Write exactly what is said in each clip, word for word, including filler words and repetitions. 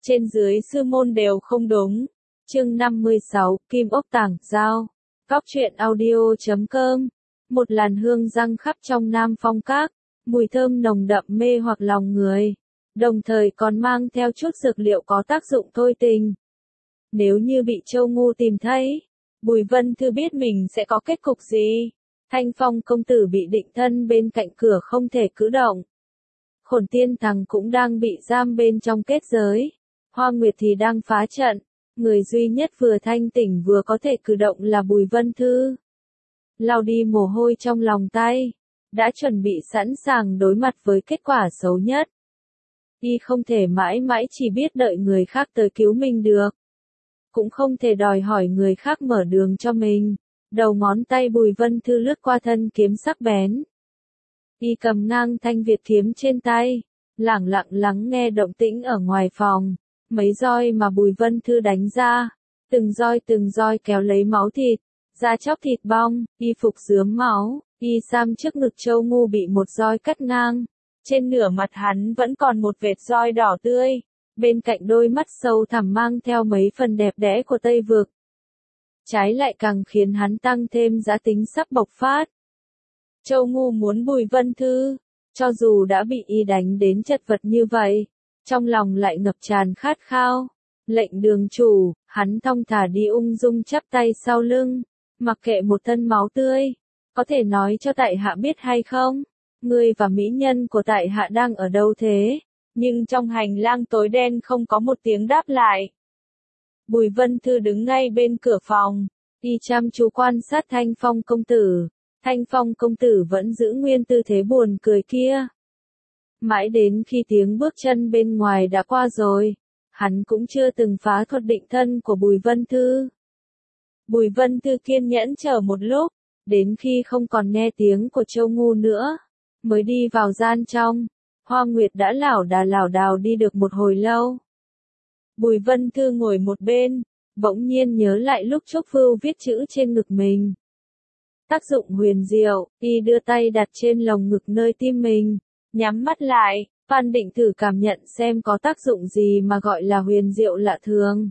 trên dưới sư môn đều không đúng. Chương năm mươi sáu, Kim ốc tảng giao. Cóc truyện audio chấm com. Một làn hương răng khắp trong Nam Phong Các, mùi thơm nồng đậm mê hoặc lòng người, đồng thời còn mang theo chút dược liệu có tác dụng thôi tình. Nếu như bị Châu Ngu tìm thấy, Bùi Vân Thư biết mình sẽ có kết cục gì. Thanh Phong công tử bị định thân bên cạnh cửa không thể cử động. Khổn Tiên Thằng cũng đang bị giam bên trong kết giới. Hoa Nguyệt thì đang phá trận. Người duy nhất vừa thanh tỉnh vừa có thể cử động là Bùi Vân Thư. Lau đi mồ hôi trong lòng tay, đã chuẩn bị sẵn sàng đối mặt với kết quả xấu nhất. Y không thể mãi mãi chỉ biết đợi người khác tới cứu mình được. Cũng không thể đòi hỏi người khác mở đường cho mình. Đầu ngón tay Bùi Vân Thư lướt qua thân kiếm sắc bén. Y cầm ngang thanh Việt kiếm trên tay, lẳng lặng lắng nghe động tĩnh ở ngoài phòng. Mấy roi mà Bùi Vân Thư đánh ra, từng roi từng roi kéo lấy máu thịt, da chóc thịt bong, y phục rướm máu, y sam trước ngực Châu Ngu bị một roi cắt ngang. Trên nửa mặt hắn vẫn còn một vệt roi đỏ tươi, bên cạnh đôi mắt sâu thẳm mang theo mấy phần đẹp đẽ của Tây Vực. Trái lại càng khiến hắn tăng thêm giá tính sắp bộc phát. Châu Ngu muốn Bùi Vân Thư, cho dù đã bị y đánh đến chật vật như vậy, trong lòng lại ngập tràn khát khao. Lệnh đường chủ, hắn thong thả đi ung dung chắp tay sau lưng, mặc kệ một thân máu tươi. Có thể nói cho tại hạ biết hay không? Ngươi và mỹ nhân của tại hạ đang ở đâu thế? Nhưng trong hành lang tối đen không có một tiếng đáp lại. Bùi Vân Thư đứng ngay bên cửa phòng, y chăm chú quan sát Thanh Phong công tử. Thanh Phong công tử vẫn giữ nguyên tư thế buồn cười kia. Mãi đến khi tiếng bước chân bên ngoài đã qua rồi, hắn cũng chưa từng phá thuật định thân của Bùi Vân Thư. Bùi Vân Thư kiên nhẫn chờ một lúc, đến khi không còn nghe tiếng của Châu Ngu nữa, mới đi vào gian trong. Hoa Nguyệt đã lảo đà lảo đảo đi được một hồi lâu. Bùi Vân Thư ngồi một bên, bỗng nhiên nhớ lại lúc Trúc Vưu viết chữ trên ngực mình. Tác dụng huyền diệu, y đưa tay đặt trên lồng ngực nơi tim mình, nhắm mắt lại, Phan Định thử cảm nhận xem có tác dụng gì mà gọi là huyền diệu lạ thường.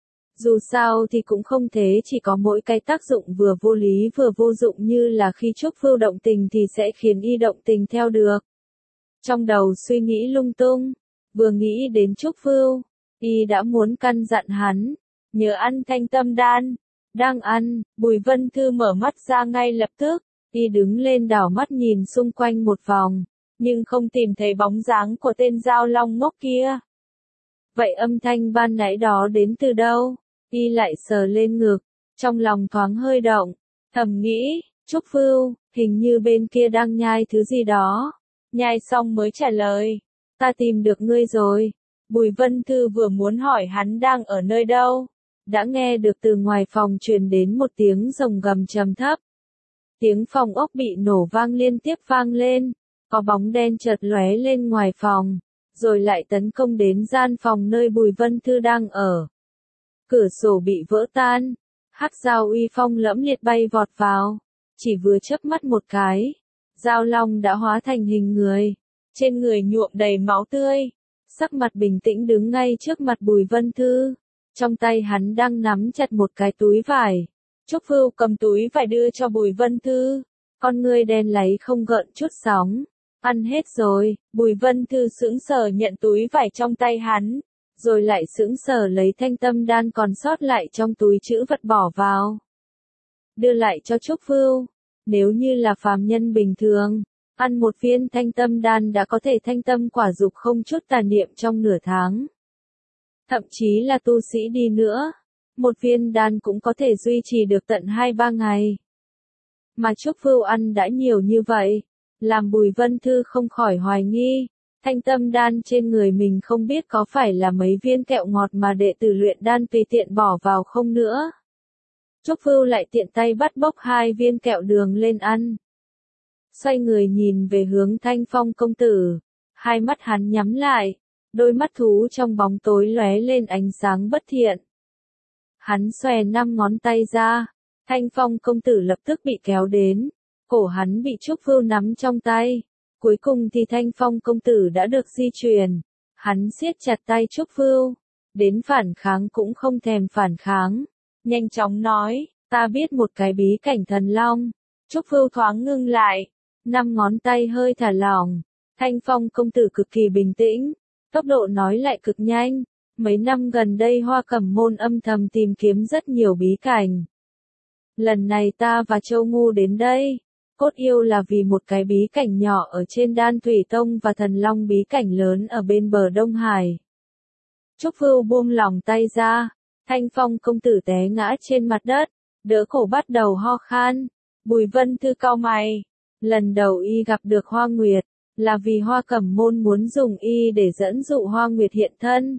Dù sao thì cũng không thế chỉ có mỗi cái tác dụng vừa vô lý vừa vô dụng như là khi Trúc Vưu động tình thì sẽ khiến y động tình theo được. Trong đầu suy nghĩ lung tung, vừa nghĩ đến Trúc Vưu, y đã muốn căn dặn hắn, nhớ ăn thanh tâm đan. Đang ăn, Bùi Vân Thư mở mắt ra ngay lập tức, y đứng lên đảo mắt nhìn xung quanh một vòng, nhưng không tìm thấy bóng dáng của tên Giao Long ngốc kia. Vậy âm thanh ban nãy đó đến từ đâu? Y lại sờ lên ngực, trong lòng thoáng hơi động, thầm nghĩ, Trúc Vưu, hình như bên kia đang nhai thứ gì đó. Nhai xong mới trả lời, ta tìm được ngươi rồi. Bùi Vân Thư vừa muốn hỏi hắn đang ở nơi đâu, đã nghe được từ ngoài phòng truyền đến một tiếng rồng gầm trầm thấp. Tiếng phòng ốc bị nổ vang liên tiếp vang lên, có bóng đen chợt lóe lên ngoài phòng, rồi lại tấn công đến gian phòng nơi Bùi Vân Thư đang ở. Cửa sổ bị vỡ tan, hắc Giao uy phong lẫm liệt bay vọt vào, chỉ vừa chớp mắt một cái, Giao Long đã hóa thành hình người, trên người nhuộm đầy máu tươi, sắc mặt bình tĩnh đứng ngay trước mặt Bùi Vân Thư. Trong tay hắn đang nắm chặt một cái túi vải. Trúc Vưu cầm túi vải đưa cho Bùi Vân Thư, con ngươi đen láy không gợn chút sóng. Ăn hết rồi. Bùi Vân Thư sững sờ nhận túi vải trong tay hắn, rồi lại sững sờ lấy thanh tâm đan còn sót lại trong túi trữ vật bỏ vào. Đưa lại cho Trúc Vưu. Nếu như là phàm nhân bình thường, ăn một viên thanh tâm đan đã có thể thanh tâm quả dục không chút tà niệm trong nửa tháng. Thậm chí là tu sĩ đi nữa, một viên đan cũng có thể duy trì được tận hai ba ngày. Mà Trúc Vưu ăn đã nhiều như vậy, làm Bùi Vân Thư không khỏi hoài nghi, thanh tâm đan trên người mình không biết có phải là mấy viên kẹo ngọt mà đệ tử luyện đan tùy tiện bỏ vào không nữa. Trúc Vưu lại tiện tay bắt bốc hai viên kẹo đường lên ăn. Xoay người nhìn về hướng Thanh Phong công tử, hai mắt hắn nhắm lại. Đôi mắt thú trong bóng tối lóe lên ánh sáng bất thiện. Hắn xòe năm ngón tay ra, Thanh Phong công tử lập tức bị kéo đến, cổ hắn bị Trúc Vưu nắm trong tay. Cuối cùng thì Thanh Phong công tử đã được di chuyển. Hắn siết chặt tay Trúc Vưu, đến phản kháng cũng không thèm phản kháng. Nhanh chóng nói, ta biết một cái bí cảnh thần long. Trúc Vưu thoáng ngưng lại, năm ngón tay hơi thả lỏng. Thanh Phong công tử cực kỳ bình tĩnh, tốc độ nói lại cực nhanh. Mấy năm gần đây Hoa Cẩm Môn âm thầm tìm kiếm rất nhiều bí cảnh. Lần này ta và Châu Ngu đến đây, cốt yêu là vì một cái bí cảnh nhỏ ở trên Đan Thủy Tông và thần long bí cảnh lớn ở bên bờ Đông Hải. Trúc Vưu buông lòng tay ra, Thanh Phong công tử té ngã trên mặt đất, đỡ cổ bắt đầu ho khan. Bùi Vân Thư cau mày, lần đầu y gặp được Hoa Nguyệt, là vì Hoa Cẩm Môn muốn dùng y để dẫn dụ Hoa Nguyệt hiện thân.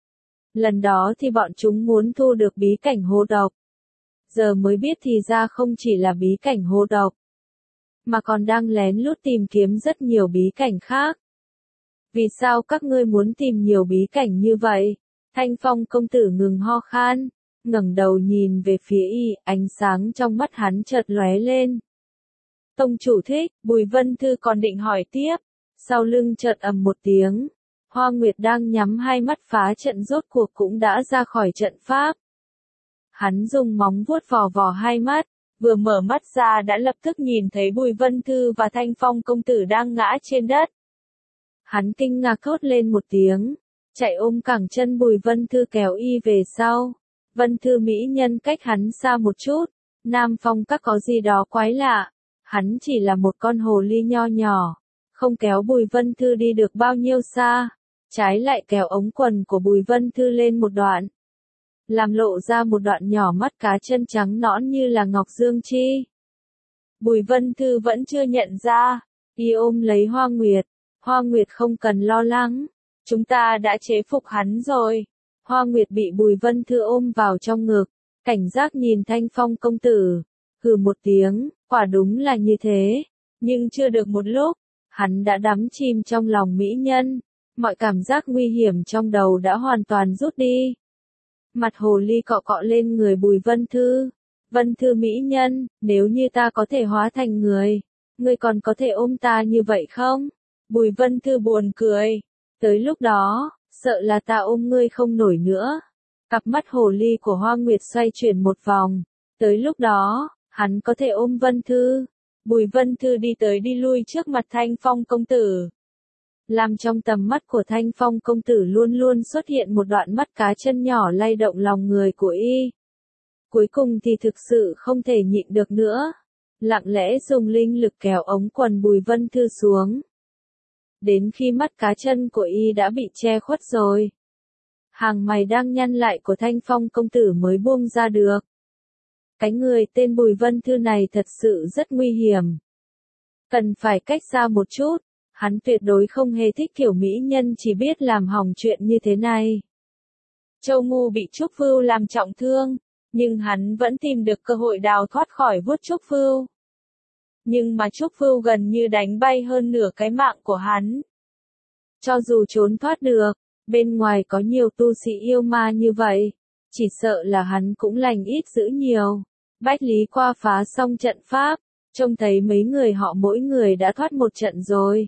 Lần đó thì bọn chúng muốn thu được bí cảnh hô độc. Giờ mới biết thì ra không chỉ là bí cảnh hô độc, mà còn đang lén lút tìm kiếm rất nhiều bí cảnh khác. Vì sao các ngươi muốn tìm nhiều bí cảnh như vậy? Thanh Phong công tử ngừng ho khan, ngẩng đầu nhìn về phía y, ánh sáng trong mắt hắn chợt lóe lên. Tông chủ thích, Bùi Vân Thư còn định hỏi tiếp, sau lưng chợt ầm một tiếng. Hoa Nguyệt đang nhắm hai mắt phá trận rốt cuộc cũng đã ra khỏi trận pháp. Hắn dùng móng vuốt vò vò hai mắt, vừa mở mắt ra đã lập tức nhìn thấy Bùi Vân Thư và Thanh Phong công tử đang ngã trên đất. Hắn kinh ngạc thốt lên một tiếng, chạy ôm cẳng chân Bùi Vân Thư kéo y về sau. Vân Thư mỹ nhân cách hắn xa một chút, Nam Phong các có gì đó quái lạ, hắn chỉ là một con hồ ly nho nhỏ, không kéo Bùi Vân Thư đi được bao nhiêu xa, trái lại kéo ống quần của Bùi Vân Thư lên một đoạn, làm lộ ra một đoạn nhỏ mắt cá chân trắng nõn như là ngọc dương chi. Bùi Vân Thư vẫn chưa nhận ra, y ôm lấy Hoa Nguyệt, Hoa Nguyệt không cần lo lắng, chúng ta đã chế phục hắn rồi. Hoa Nguyệt bị Bùi Vân Thư ôm vào trong ngực, cảnh giác nhìn Thanh Phong công tử, hừ một tiếng, quả đúng là như thế, nhưng chưa được một lúc, hắn đã đắm chìm trong lòng mỹ nhân, mọi cảm giác nguy hiểm trong đầu đã hoàn toàn rút đi. Mặt hồ ly cọ cọ lên người Bùi Vân Thư, Vân Thư mỹ nhân, nếu như ta có thể hóa thành người, ngươi còn có thể ôm ta như vậy không? Bùi Vân Thư buồn cười, tới lúc đó, sợ là ta ôm ngươi không nổi nữa. Cặp mắt hồ ly của Hoa Nguyệt xoay chuyển một vòng, tới lúc đó, hắn có thể ôm Vân Thư. Bùi Vân Thư đi tới đi lui trước mặt Thanh Phong công tử. Làm trong tầm mắt của Thanh Phong công tử luôn luôn xuất hiện một đoạn mắt cá chân nhỏ lay động lòng người của y. Cuối cùng thì thực sự không thể nhịn được nữa, lặng lẽ dùng linh lực kéo ống quần Bùi Vân Thư xuống. Đến khi mắt cá chân của y đã bị che khuất rồi, hàng mày đang nhăn lại của Thanh Phong công tử mới buông ra được. Cái người tên Bùi Vân Thư này thật sự rất nguy hiểm. Cần phải cách xa một chút, hắn tuyệt đối không hề thích kiểu mỹ nhân chỉ biết làm hỏng chuyện như thế này. Châu Ngu bị Trúc Vưu làm trọng thương, nhưng hắn vẫn tìm được cơ hội đào thoát khỏi vuốt Trúc Vưu. Nhưng mà Trúc Vưu gần như đánh bay hơn nửa cái mạng của hắn. Cho dù trốn thoát được, bên ngoài có nhiều tu sĩ yêu ma như vậy, chỉ sợ là hắn cũng lành ít dữ nhiều. Bách Lý qua phá xong trận pháp, trông thấy mấy người họ mỗi người đã thoát một trận rồi.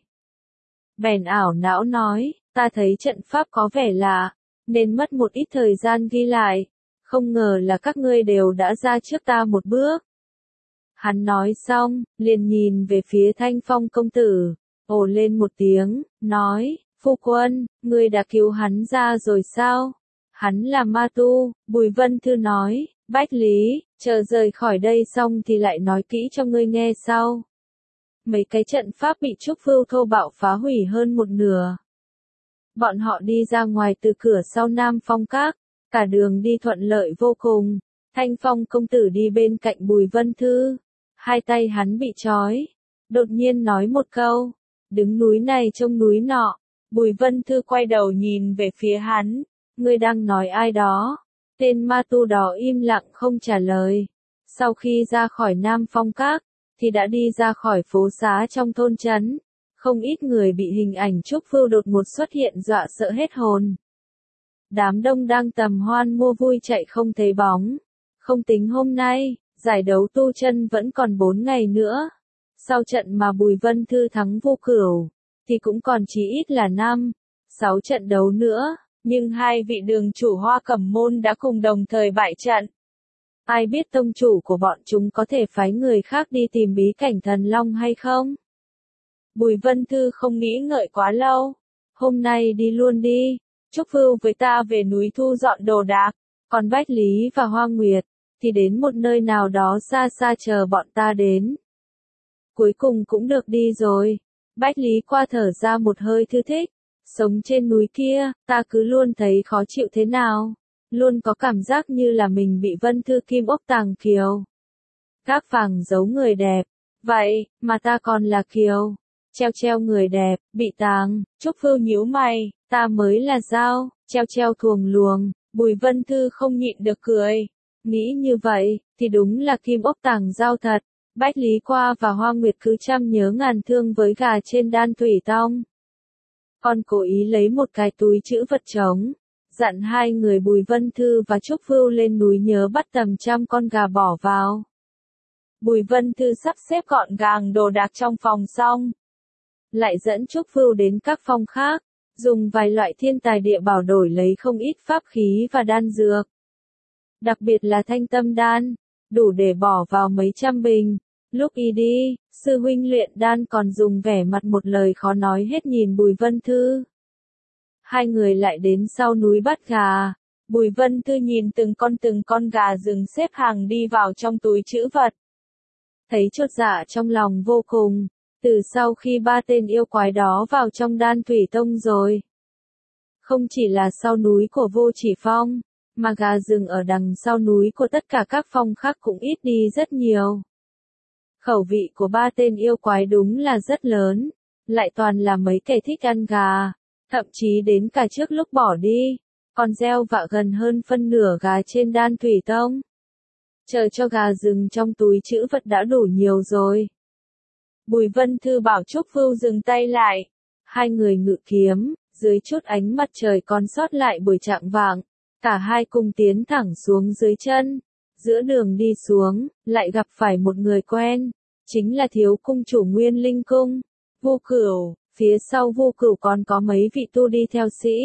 Bèn ảo não nói, ta thấy trận pháp có vẻ lạ, nên mất một ít thời gian ghi lại, không ngờ là các ngươi đều đã ra trước ta một bước. Hắn nói xong, liền nhìn về phía Thanh Phong công tử, ồ lên một tiếng, nói, phu quân, ngươi đã cứu hắn ra rồi sao? Hắn là ma tu, Bùi Vân Thư nói, Bách Lý, chờ rời khỏi đây xong thì lại nói kỹ cho ngươi nghe sau. Mấy cái trận pháp bị Trúc Vưu thô bạo phá hủy hơn một nửa. Bọn họ đi ra ngoài từ cửa sau Nam Phong Các, cả đường đi thuận lợi vô cùng. Thanh Phong công tử đi bên cạnh Bùi Vân Thư, hai tay hắn bị trói, đột nhiên nói một câu, đứng núi này trông núi nọ. Bùi Vân Thư quay đầu nhìn về phía hắn, ngươi đang nói ai đó? Tên ma tu đó im lặng không trả lời. Sau khi ra khỏi Nam Phong Các, thì đã đi ra khỏi phố xá trong thôn trấn. Không ít người bị hình ảnh Trúc Vưu đột ngột xuất hiện dọa sợ hết hồn. Đám đông đang tầm hoan mua vui chạy không thấy bóng. Không tính hôm nay, giải đấu tu chân vẫn còn bốn ngày nữa. Sau trận mà Bùi Vân Thư thắng Vô Cửu, thì cũng còn chỉ ít là năm, sáu trận đấu nữa. Nhưng hai vị đường chủ Hoa Cẩm Môn đã cùng đồng thời bại trận. Ai biết tông chủ của bọn chúng có thể phái người khác đi tìm bí cảnh thần long hay không? Bùi Vân Thư không nghĩ ngợi quá lâu. Hôm nay đi luôn đi, Trúc Vưu với ta về núi thu dọn đồ đạc, còn Bách Lý và Hoa Nguyệt, thì đến một nơi nào đó xa xa chờ bọn ta đến. Cuối cùng cũng được đi rồi. Bách Lý qua thở ra một hơi thư thích. Sống trên núi kia, ta cứ luôn thấy khó chịu thế nào. Luôn có cảm giác như là mình bị Vân Thư kim ốc tàng kiều. Các vàng giấu người đẹp. Vậy, mà ta còn là kiều. Treo treo người đẹp, bị tàng. Trúc Vưu nhíu mày, ta mới là dao, treo treo thuồng luồng. Bùi Vân Thư không nhịn được cười. Nghĩ như vậy, thì đúng là kim ốc tàng dao thật. Bách Lý qua và Hoa Nguyệt cứ trăm nhớ ngàn thương với gà trên đan thủy tông. Còn cố ý lấy một cái túi chữ vật trống, dặn hai người Bùi Vân Thư và Trúc Vưu lên núi nhớ bắt tầm trăm con gà bỏ vào. Bùi Vân Thư sắp xếp gọn gàng đồ đạc trong phòng xong, lại dẫn Trúc Vưu đến các phòng khác, dùng vài loại thiên tài địa bảo đổi lấy không ít pháp khí và đan dược. Đặc biệt là thanh tâm đan, đủ để bỏ vào mấy trăm bình. Lúc y đi, sư huynh luyện đan còn dùng vẻ mặt một lời khó nói hết nhìn Bùi Vân Thư. Hai người lại đến sau núi bắt gà. Bùi Vân Thư nhìn từng con từng con gà rừng xếp hàng đi vào trong túi trữ vật. Thấy chột dạ trong lòng vô cùng, từ sau khi ba tên yêu quái đó vào trong đan thủy tông rồi. Không chỉ là sau núi của Vô Chỉ Phong, mà gà rừng ở đằng sau núi của tất cả các phong khác cũng ít đi rất nhiều. Khẩu vị của ba tên yêu quái đúng là rất lớn, lại toàn là mấy kẻ thích ăn gà, thậm chí đến cả trước lúc bỏ đi, còn gieo vạ gần hơn phân nửa gà trên đan thủy tông. Chờ cho gà rừng trong túi trữ vật đã đủ nhiều rồi. Bùi Vân Thư bảo Trúc Vưu dừng tay lại, hai người ngự kiếm, dưới chút ánh mặt trời còn sót lại buổi chạng vạng, cả hai cùng tiến thẳng xuống dưới chân. Giữa đường đi xuống, lại gặp phải một người quen, chính là thiếu cung chủ Nguyên Linh Cung, Vu Cửu, phía sau Vu Cửu còn có mấy vị tu đi theo sĩ.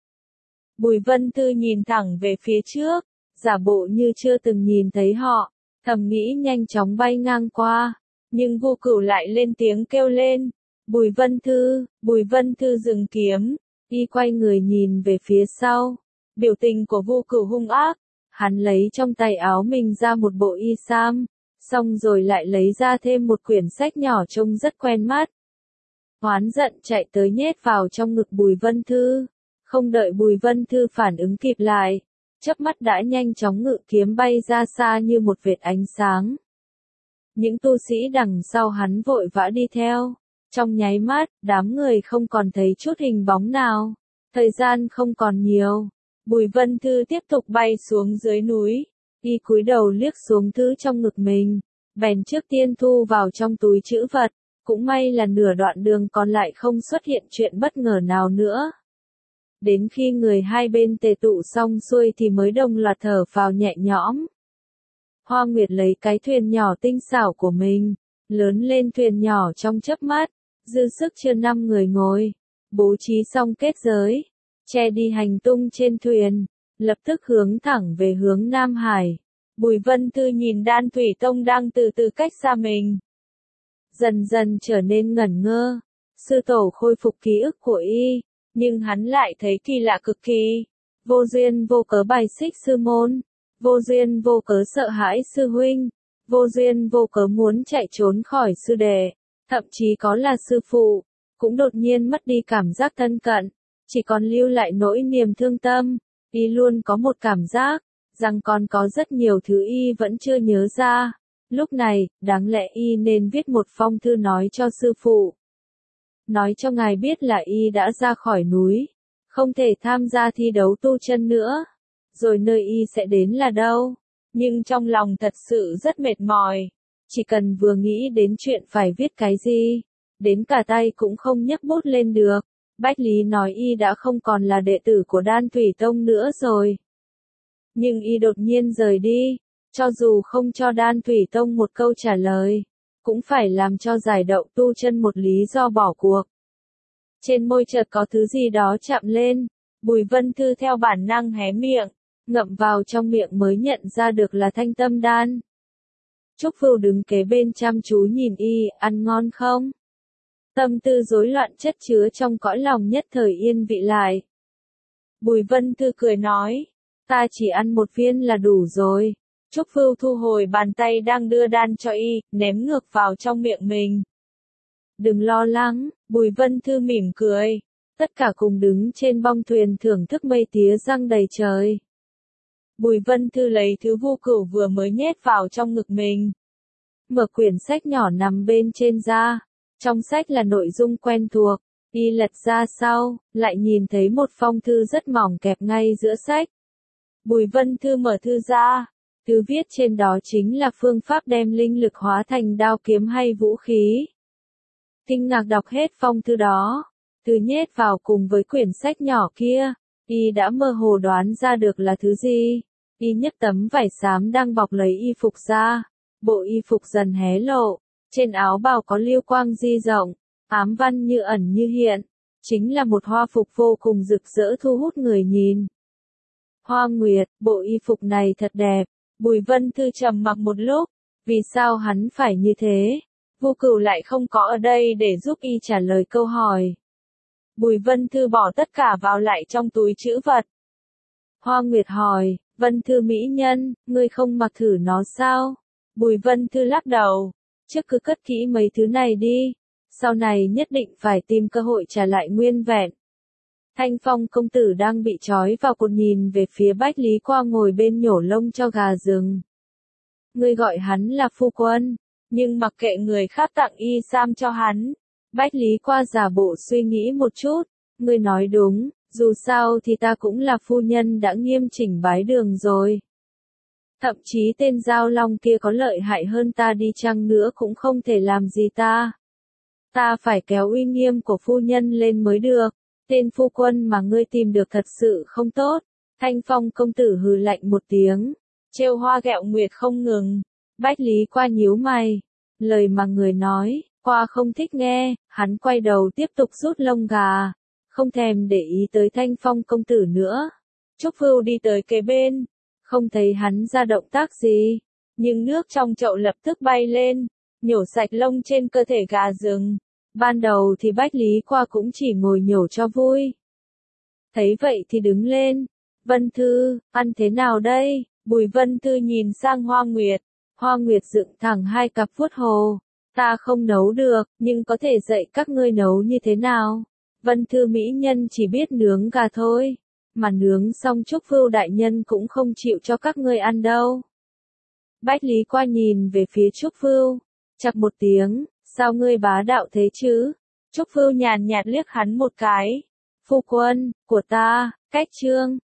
Bùi Vân Thư nhìn thẳng về phía trước, giả bộ như chưa từng nhìn thấy họ, thầm nghĩ nhanh chóng bay ngang qua, nhưng Vu Cửu lại lên tiếng kêu lên, Bùi Vân Thư, Bùi Vân Thư dừng kiếm, y quay người nhìn về phía sau, biểu tình của Vu Cửu hung ác. Hắn lấy trong tay áo mình ra một bộ y sam, xong rồi lại lấy ra thêm một quyển sách nhỏ trông rất quen mắt. Hoán giận chạy tới nhét vào trong ngực Bùi Vân Thư, không đợi Bùi Vân Thư phản ứng kịp lại, chớp mắt đã nhanh chóng ngự kiếm bay ra xa như một vệt ánh sáng. Những tu sĩ đằng sau hắn vội vã đi theo, trong nháy mắt, đám người không còn thấy chút hình bóng nào, thời gian không còn nhiều. Bùi Vân Thư tiếp tục bay xuống dưới núi, y cúi đầu liếc xuống thứ trong ngực mình, bèn trước tiên thu vào trong túi trữ vật, cũng may là nửa đoạn đường còn lại không xuất hiện chuyện bất ngờ nào nữa. Đến khi người hai bên tề tụ xong xuôi thì mới đồng loạt thở phào nhẹ nhõm. Hoa Nguyệt lấy cái thuyền nhỏ tinh xảo của mình, lớn lên thuyền nhỏ trong chớp mắt, dư sức chưa năm người ngồi, bố trí xong kết giới. Che đi hành tung trên thuyền, lập tức hướng thẳng về hướng Nam Hải. Bùi Vân Thư nhìn đan thủy tông đang từ từ cách xa mình. Dần dần trở nên ngẩn ngơ, sư tổ khôi phục ký ức của y, nhưng hắn lại thấy kỳ lạ cực kỳ. Vô duyên vô cớ bài xích sư môn, vô duyên vô cớ sợ hãi sư huynh, vô duyên vô cớ muốn chạy trốn khỏi sư đệ, thậm chí có là sư phụ, cũng đột nhiên mất đi cảm giác thân cận. Chỉ còn lưu lại nỗi niềm thương tâm, y luôn có một cảm giác, rằng còn có rất nhiều thứ y vẫn chưa nhớ ra. Lúc này, đáng lẽ y nên viết một phong thư nói cho sư phụ. Nói cho ngài biết là y đã ra khỏi núi, không thể tham gia thi đấu tu chân nữa, rồi nơi y sẽ đến là đâu. Nhưng trong lòng thật sự rất mệt mỏi, chỉ cần vừa nghĩ đến chuyện phải viết cái gì, đến cả tay cũng không nhấc bút lên được. Bách Lý nói y đã không còn là đệ tử của Đan Thủy Tông nữa rồi. Nhưng y đột nhiên rời đi, cho dù không cho Đan Thủy Tông một câu trả lời, cũng phải làm cho giải đậu tu chân một lý do bỏ cuộc. Trên môi chợt có thứ gì đó chạm lên, Bùi Vân Thư theo bản năng hé miệng, ngậm vào trong miệng mới nhận ra được là thanh tâm đan. Trúc Vưu đứng kế bên chăm chú nhìn y, ăn ngon không? Tâm tư rối loạn chất chứa trong cõi lòng nhất thời yên vị lại. Bùi Vân Thư cười nói, ta chỉ ăn một viên là đủ rồi. Trúc Vưu thu hồi bàn tay đang đưa đan cho y, ném ngược vào trong miệng mình. Đừng lo lắng, Bùi Vân Thư mỉm cười. Tất cả cùng đứng trên bong thuyền thưởng thức mây tía răng đầy trời. Bùi Vân Thư lấy thứ Vu Cửu vừa mới nhét vào trong ngực mình. Mở quyển sách nhỏ nằm bên trên ra. Trong sách là nội dung quen thuộc. Y lật ra sau, lại nhìn thấy một phong thư rất mỏng kẹp ngay giữa sách. Bùi Vân Thư mở thư ra. Thư viết trên đó chính là phương pháp đem linh lực hóa thành đao kiếm hay vũ khí. Kinh ngạc đọc hết phong thư đó. Thư nhét vào cùng với quyển sách nhỏ kia. Y đã mơ hồ đoán ra được là thứ gì. Y nhấc tấm vải xám đang bọc lấy y phục ra. Bộ y phục dần hé lộ. Trên áo bào có liêu quang di rộng. Ám văn như ẩn như hiện. Chính là một hoa phục vô cùng rực rỡ thu hút người nhìn. Hoa Nguyệt, bộ y phục này thật đẹp. Bùi Vân Thư trầm mặc một lúc. Vì sao hắn phải như thế? Vu Cửu lại không có ở đây để giúp y trả lời câu hỏi. Bùi Vân Thư bỏ tất cả vào lại trong túi trữ vật. Hoa Nguyệt hỏi, Vân Thư mỹ nhân, ngươi không mặc thử nó sao? Bùi Vân Thư lắc đầu. Trước cứ cất kỹ mấy thứ này đi. Sau này nhất định phải tìm cơ hội trả lại nguyên vẹn. Thanh Phong công tử đang bị trói vào cột nhìn về phía Bách Lý Qua ngồi bên nhổ lông cho gà rừng. Ngươi gọi hắn là phu quân, nhưng mặc kệ người khác tặng y sam cho hắn. Bách Lý Qua giả bộ suy nghĩ một chút, ngươi nói đúng, dù sao thì ta cũng là phu nhân đã nghiêm chỉnh bái đường rồi. Thậm chí tên Giao Long kia có lợi hại hơn ta đi chăng nữa cũng không thể làm gì ta. Ta phải kéo uy nghiêm của phu nhân lên mới được. Tên phu quân mà ngươi tìm được thật sự không tốt. Thanh Phong công tử hừ lạnh một tiếng. Trêu hoa ghẹo nguyệt không ngừng. Bách Lý Qua nhíu mày. Lời mà người nói, Qua không thích nghe. Hắn quay đầu tiếp tục rút lông gà. Không thèm để ý tới Thanh Phong công tử nữa. Trúc Vưu đi tới kế bên. Không thấy hắn ra động tác gì. Nhưng nước trong chậu lập tức bay lên. Nhổ sạch lông trên cơ thể gà rừng. Ban đầu thì Bách Lý Qua cũng chỉ ngồi nhổ cho vui. Thấy vậy thì đứng lên. Vân Thư, ăn thế nào đây? Bùi Vân Thư nhìn sang Hoa Nguyệt. Hoa Nguyệt dựng thẳng hai cặp vuốt hồ. Ta không nấu được, nhưng có thể dạy các ngươi nấu như thế nào? Vân Thư mỹ nhân chỉ biết nướng gà thôi. Mà nướng xong Trúc Vưu đại nhân cũng không chịu cho các ngươi ăn đâu. Bách Lý Qua nhìn về phía Trúc Vưu. Chặt một tiếng. Sao ngươi bá đạo thế chứ? Trúc Vưu nhàn nhạt liếc hắn một cái. Phu quân, của ta, cách trương.